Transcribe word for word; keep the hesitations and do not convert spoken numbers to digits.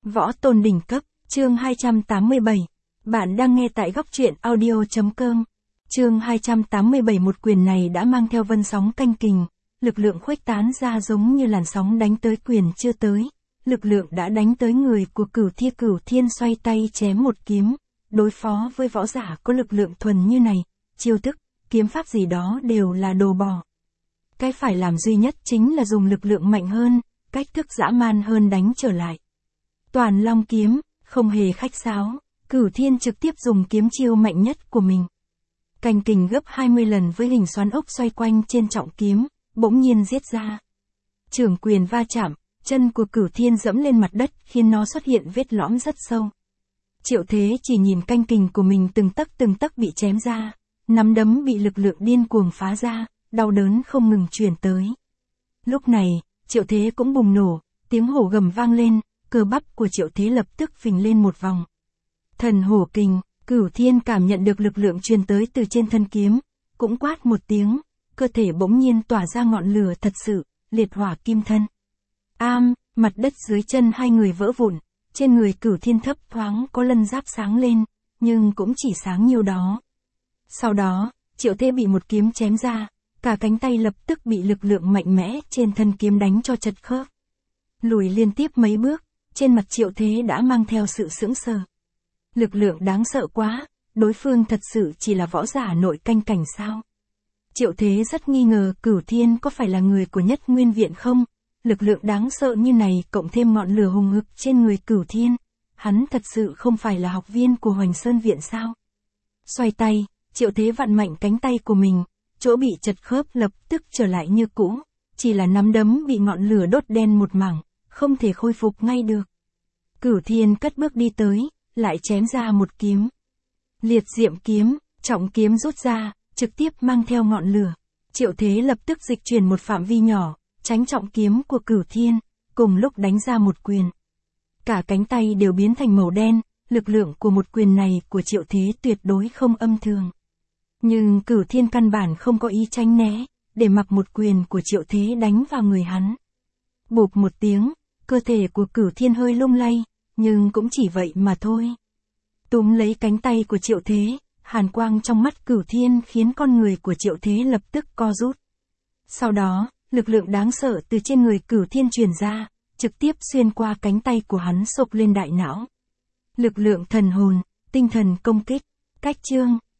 Võ tôn đỉnh cấp, chương hai trăm tám mươi bảy. Bạn đang nghe tại góc truyện audio chấm com. Chương hai trăm tám mươi bảy. Một quyền này đã mang theo vân sóng canh kình, lực lượng khuếch tán ra giống như làn sóng đánh tới quyền chưa tới. Lực lượng đã đánh tới người của Cửu Thi. Cửu Thiên xoay tay chém một kiếm, đối phó với võ giả có lực lượng thuần như này, chiêu thức, kiếm pháp gì đó đều là đồ bỏ. Cái phải làm duy nhất chính là dùng lực lượng mạnh hơn, cách thức dã man hơn đánh trở lại. Toàn Long kiếm, không hề khách sáo, Cửu Thiên trực tiếp dùng kiếm chiêu mạnh nhất của mình. Canh kình gấp hai mươi lần với hình xoắn ốc xoay quanh trên trọng kiếm, bỗng nhiên giết ra. Trưởng quyền va chạm, chân của Cửu Thiên dẫm lên mặt đất khiến nó xuất hiện vết lõm rất sâu. Triệu Thế chỉ nhìn canh kình của mình từng tấc từng tấc bị chém ra, nắm đấm bị lực lượng điên cuồng phá ra, đau đớn không ngừng truyền tới. Lúc này, Triệu Thế cũng bùng nổ, tiếng hổ gầm vang lên, cơ bắp của Triệu Thế lập tức phình lên một vòng. Thần hổ kình, Cửu Thiên cảm nhận được lực lượng truyền tới từ trên thân kiếm, cũng quát một tiếng, cơ thể bỗng nhiên tỏa ra ngọn lửa thật sự, liệt hỏa kim thân. Am, mặt đất dưới chân hai người vỡ vụn, trên người Cửu Thiên thấp thoáng có lân giáp sáng lên, nhưng cũng chỉ sáng nhiêu đó. Sau đó, Triệu Thế bị một kiếm chém ra, cả cánh tay lập tức bị lực lượng mạnh mẽ trên thân kiếm đánh cho chật khớp. Lùi liên tiếp mấy bước, trên mặt Triệu Thế đã mang theo sự sững sờ. Lực lượng đáng sợ quá, đối phương thật sự chỉ là võ giả nội canh cảnh sao? Triệu Thế rất nghi ngờ Cửu Thiên có phải là người của Nhất Nguyên Viện không? Lực lượng đáng sợ như này cộng thêm ngọn lửa hùng hực trên người Cửu Thiên, hắn thật sự không phải là học viên của Hoành Sơn Viện sao? Xoay tay, Triệu Thế vặn mạnh cánh tay của mình, chỗ bị chật khớp lập tức trở lại như cũ, chỉ là nắm đấm bị ngọn lửa đốt đen một mảng, không thể khôi phục ngay được. Cửu Thiên cất bước đi tới, lại chém ra một kiếm. Liệt diệm kiếm, trọng kiếm rút ra, trực tiếp mang theo ngọn lửa. Triệu Thế lập tức dịch chuyển một phạm vi nhỏ, tránh trọng kiếm của Cửu Thiên, cùng lúc đánh ra một quyền. Cả cánh tay đều biến thành màu đen, lực lượng của một quyền này của Triệu Thế tuyệt đối không âm thường. Nhưng Cửu Thiên căn bản không có ý tránh né, để mặc một quyền của Triệu Thế đánh vào người hắn. Bụp một tiếng, cơ thể của Cửu Thiên hơi lung lay, nhưng cũng chỉ vậy mà thôi. Túm lấy cánh tay của Triệu Thế, hàn quang trong mắt Cửu Thiên khiến con người của Triệu Thế lập tức co rút. Sau đó, lực lượng đáng sợ từ trên người Cửu Thiên truyền ra, trực tiếp xuyên qua cánh tay của hắn xộc lên đại não. Lực lượng thần hồn, tinh thần công kích, cách chương.